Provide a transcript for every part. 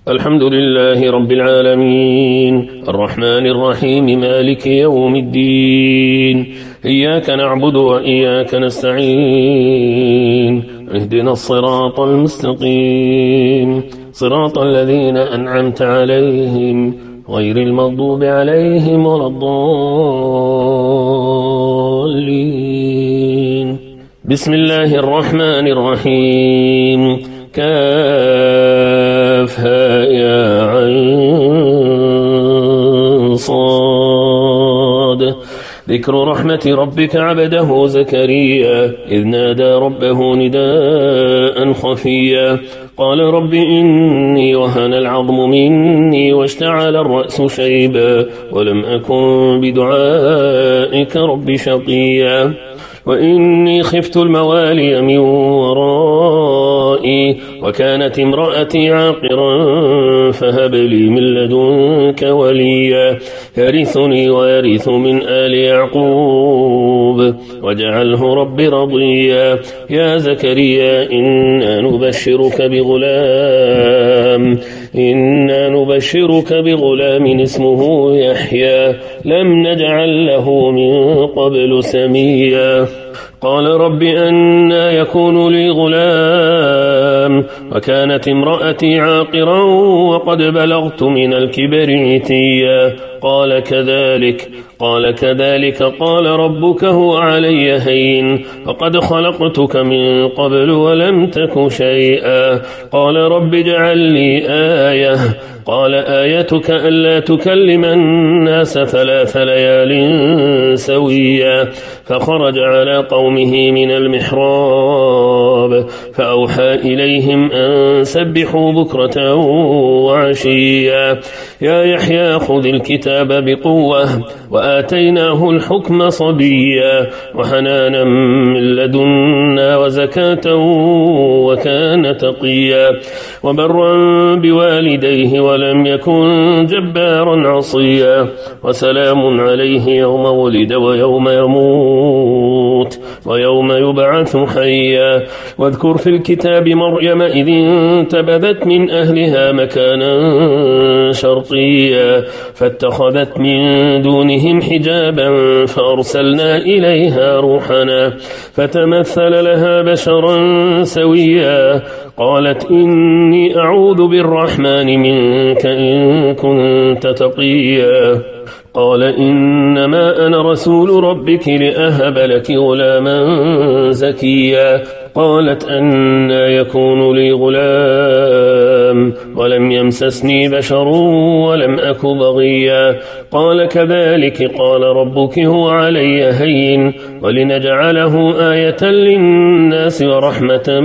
الحمد لله رب العالمين الرحمن الرحيم مالك يوم الدين إياك نعبد وإياك نستعين اهدنا الصراط المستقيم صراط الذين أنعمت عليهم غير المغضوب عليهم ولا الضالين بسم الله الرحمن الرحيم كافها يا عين صاد ذكر رحمة ربك عبده زكريا إذ نادى ربه نداء خفيا قال رب إني وهن العظم مني واشتعل الرأس شيبا ولم أكن بدعائك رب شقيا وإني خفت الموالي من ورائي وكانت امرأتي عاقرا فهب لي من لدنك وليا يرثني ويرث من آل يعقوب واجعله رب رضيا يا زكريا إنا نبشرك بغلام اسمه يحيى لم نجعل له من قبل سميا قال رب أنى يكون لي غلام وكانت امرأتي عاقرا وقد بلغت من الكبر عتيا قال كذلك قال ربك هو علي هين وقد خلقتك من قبل ولم تك شيئا قال رب اجعل لي آية قال آيتك ألا تكلم الناس 3 ليال سويا فخرج على قومه من المحراب فأوحى إليهم أن سبحوا بكرة وعشيا يا يحيى خذ الكتاب بقوة وآتيناه الحكم صبيا وحنانا من لدنا وزكاة وكان تقيا وبرا بوالديه ولم يكن جبارا عصيا وسلام عليه يوم ولد ويوم يموت ويوم يبعث حيا واذكر في الكتاب مريم إذ انتبذت من أهلها مكانا شرقيا فاتخذت من دونهم حجابا فأرسلنا إليها روحنا فتمثل لها بشرا سويا قالت إني أعوذ بالرحمن منك إن كنت تقيا قال إنما أنا رسول ربك لأهب لك غلاما زكيا قالت أنى يكون لي غلام ولم يمسسني بشر ولم أك بغيا قال كذلك قال ربك هو علي هين ولنجعله آية للناس ورحمة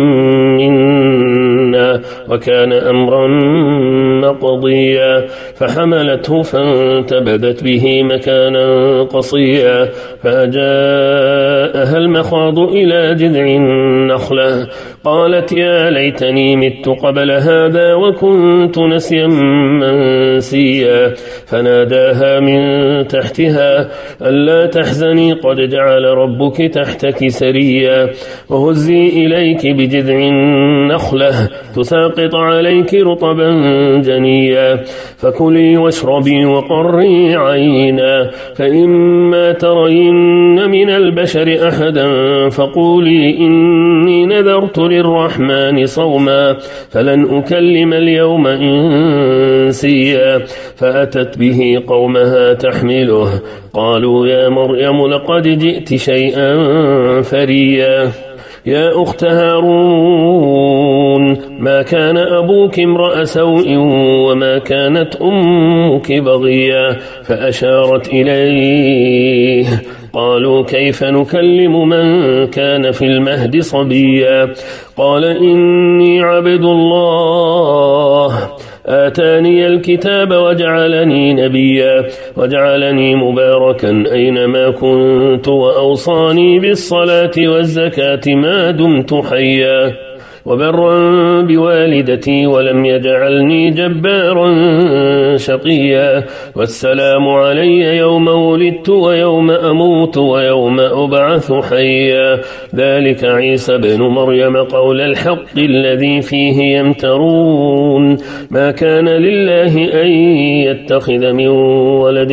منا وكان أمرا مقضيا فحملته فانتبذت به مكانا قصيا فجاءها المخاض إلى جذع النخلة قالت يا ليتني مت قبل هذا وكنت نسيا منسيا فناداها من تحتها ألا تحزني قد جعل ربك تحتك سريا وهزي إليك بجذع النخلة تساقط عليك رطبا جنيا فكلي واشربي وقري عينا فإما ترين من البشر أحدا فقولي إني نذرت للرحمن صوما فلن أكلم اليوم إنسيا فأتت به قومها تحمله قالوا يا مريم لقد جئت شيئا فريا يا أخت هارون ما كان أبوك امرأ سوء وما كانت أمك بغيا فأشارت إليه قالوا كيف نكلم من كان في المهد صبيا قال إني عبد الله آتاني الكتاب وجعلني نبيا وجعلني مباركا أينما كنت وأوصاني بالصلاة والزكاة ما دمت حيا وبرا بوالدتي ولم يجعلني جبارا شقيا والسلام علي يوم ولدت ويوم أموت ويوم أبعث حيا ذلك عيسى بن مريم قول الحق الذي فيه يمترون ما كان لله أن يتخذ من ولد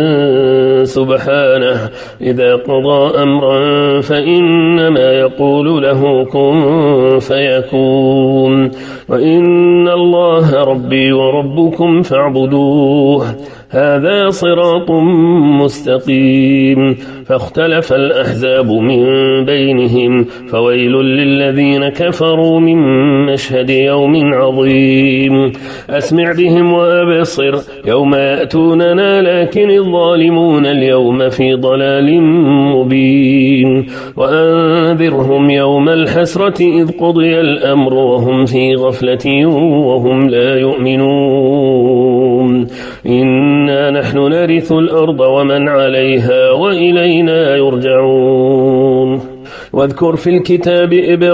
سبحانه إذا قضى أمرا فإنما يقول له كن فيكون وإن الله ربي وربكم فاعبدوه هذا صراط مستقيم فاختلف الأحزاب من بينهم فويل للذين كفروا من مشهد يوم عظيم أسمع بهم وأبصر يوم يأتوننا لكن الظالمون اليوم في ضلال مبين وأنذرهم يوم الحسرة إذ قضي الأمر وهم في غفلة وهم لا يؤمنون إنا نحن نرث الأرض ومن عليها وإلينا يرجعون واذكر في الكتاب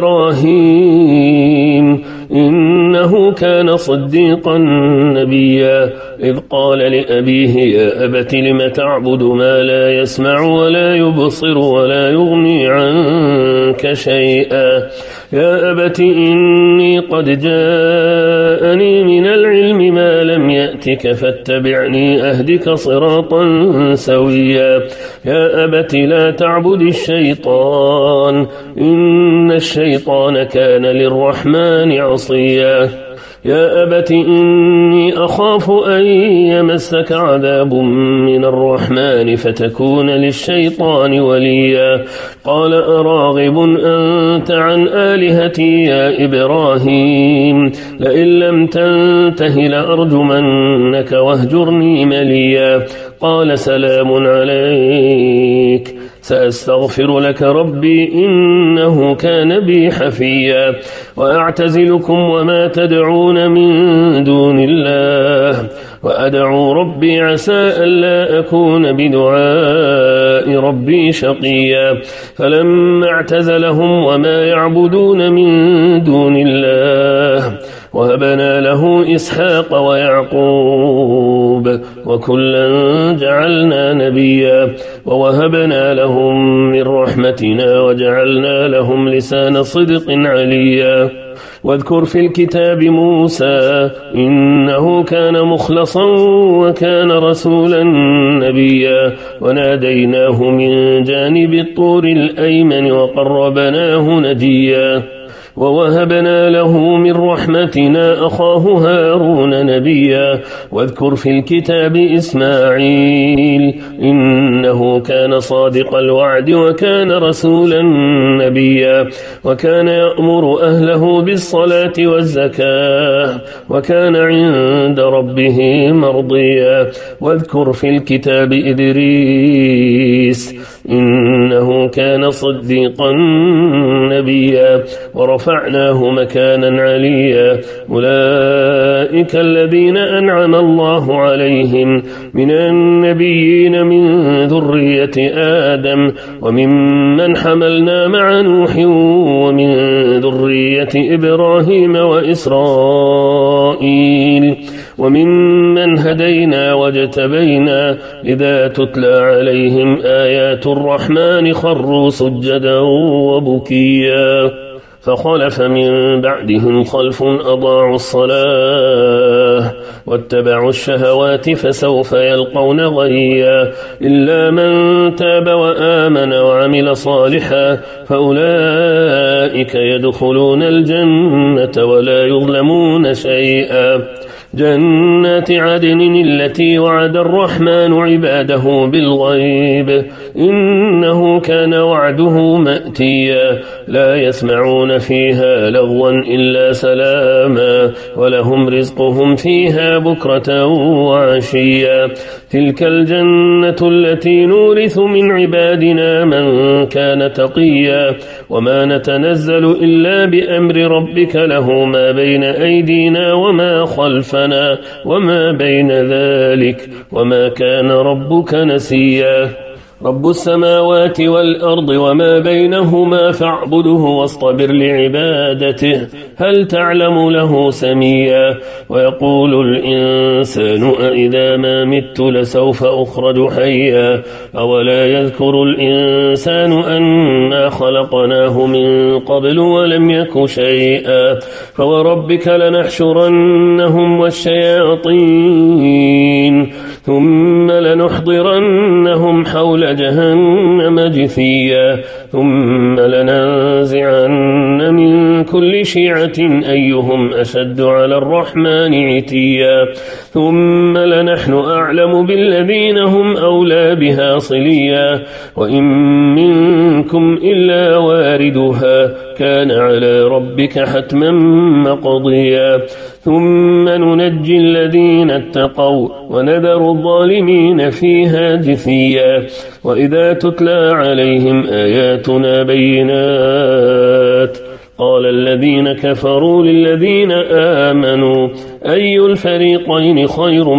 إبراهيم إنه كان صديقا نبيا إذ قال لأبيه يا أبت لم تعبد ما لا يسمع ولا يبصر ولا يغني عنك شيئا يا أبت إني قد جاءني من العلم ما لم يأتك فاتبعني أهدك صراطا سويا يا أبت لا تعبد الشيطان إن الشيطان كان للرحمن عصيا يا أبت إني أخاف أن يمسك عذاب من الرحمن فتكون للشيطان وليا قال أراغب أنت عن آلهتي يا إبراهيم لئن لم تنته لأرجمنك واهجرني مليا قال سلام عليك سأستغفر لك ربي إنه كان بي حفيا وأعتزلكم وما تدعون من دون الله وأدعو ربي عسى ألا أكون بدعاء ربي شقيا فلما اعتزلهم وما يعبدون من دون الله وهبنا له إسحاق ويعقوب وكلا جعلنا نبيا ووهبنا لهم من رحمتنا وجعلنا لهم لسان صدق عليا واذكر في الكتاب موسى إنه كان مخلصا وكان رسولا نبيا وناديناه من جانب الطور الأيمن وقربناه نجيا ووهبنا له من رحمتنا أخاه هارون نبيا واذكر في الكتاب إسماعيل إنه كان صادق الوعد وكان رسولا نبيا وكان يأمر أهله بالصلاة والزكاة وكان عند ربه مرضيا واذكر في الكتاب إدريس إنه كان صديقا نبيا ورفعناه مكانا عليا أولئك الذين أنعم الله عليهم من النبيين من ذرية آدم وممن حملنا مع نوح ومن ذرية إبراهيم وإسرائيل وممن هدينا واجتبينا إذا تتلى عليهم آيات الرحمن خروا سجدا وبكيا فخلف من بعدهم خلف أضاعوا الصلاة واتبعوا الشهوات فسوف يلقون غيا إلا من تاب وآمن وعمل صالحا فأولئك يدخلون الجنة ولا يظلمون شيئا جنات عدن التي وعد الرحمن عباده بالغيب إنه كان وعده مأتيا لا يسمعون فيها لغوا إلا سلاما ولهم رزقهم فيها بكرة وعشيا تلك الجنة التي نورث من عبادنا من كان تقيا وما نتنزل إلا بأمر ربك له ما بين أيدينا وما خلفنا وما بين ذلك وما كان ربك نسيا رب السماوات والأرض وما بينهما فاعبده واصطبر لعبادته هل تعلم له سميا ويقول الإنسان أإذا ما مت لسوف أخرج حيا أولا يذكر الإنسان أنا خلقناه من قبل ولم يك شيئا فوربك لنحشرنهم والشياطين ثم لنحضرنهم حول جهنم جثيا ثم لننزعن من كل شيعة أيهم أشد على الرحمن عتيا ثم لنحن أعلم بالذين هم أولى بها صليا وإن منكم إلا واردها كان على ربك حتما مقضيا ثم ننجي الذين اتقوا ونذر الظالمين فيها جثيا وإذا تتلى عليهم آياتنا بينات قال الذين كفروا للذين آمنوا أي الفريقين خير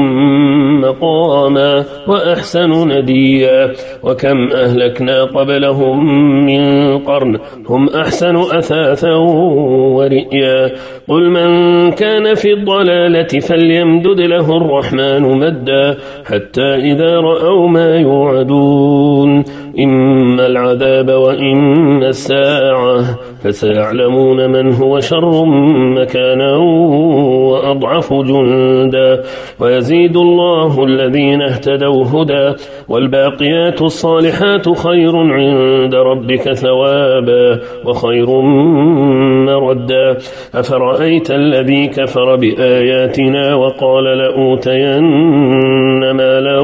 مقاما وأحسن نديا وكم أهلكنا قبلهم من قرن هم أحسن أثاثا ورئيا قل من كان في الضلالة فليمدد له الرحمن مدا حتى إذا رأوا ما يوعدون إما العذاب وإما الساعة فسيعلمون من هو شر مكانا وأضعف جندا ويزيد الله الذين اهتدوا هدى والباقيات الصالحات خير عند ربك ثوابا وخير مردا أفرأيت الذي كفر بآياتنا وقال لأوتين مالا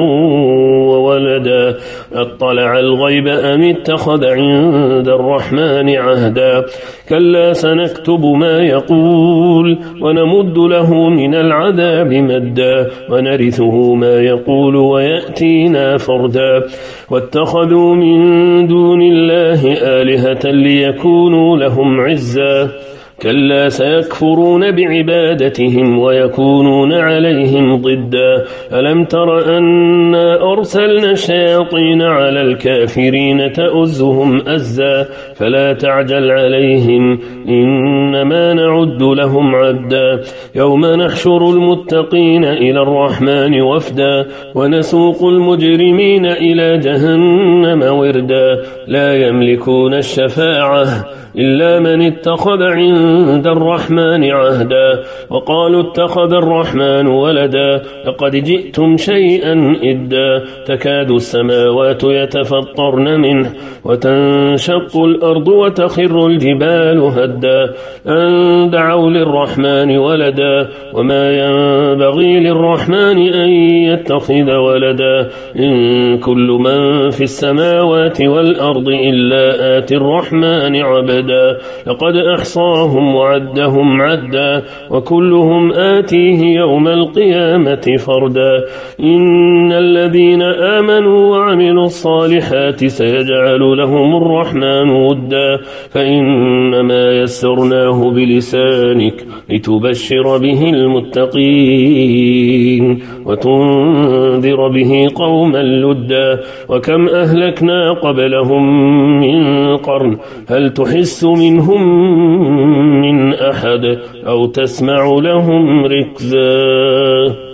وولدا أطلع الغيب أم اتخذ عند الرحمن عهدا كلا سنكتب ما يقول ونمد له من العذاب مدا ونرثه ما يقول ويأتينا فردا واتخذوا من دون الله آلهة ليكونوا لهم عزا كلا سيكفرون بعبادتهم ويكونون عليهم ضدا ألم تر أنا أرسلنا الشياطين على الكافرين تؤزهم أزا فلا تعجل عليهم إنما نعد لهم عدا يوم نحشر المتقين إلى الرحمن وفدا ونسوق المجرمين إلى جهنم وردا لا يملكون الشفاعة إلا من اتخذ عند الرحمن عهدا وقالوا اتخذ الرحمن ولدا لقد جئتم شيئا إدا تكاد السماوات يتفطرن منه وتنشق الأرض وتخر الجبال هدا أن دعوا للرحمن ولدا وما ينبغي للرحمن أن يتخذ ولدا إن كل من في السماوات والأرض إلا آتي الرحمن عبدا لقد أحصاهم وعدهم عدا وكلهم آتيه يوم القيامة فردا إن الذين آمنوا وعملوا الصالحات سيجعل لهم الرحمن ودا فإنما يسرناه بلسانك لتبشر به المتقين وتنذر به قوما لدا وكم أهلكنا قبلهم من قرن هل تحس منهم من أحد أو تسمع لهم ركزا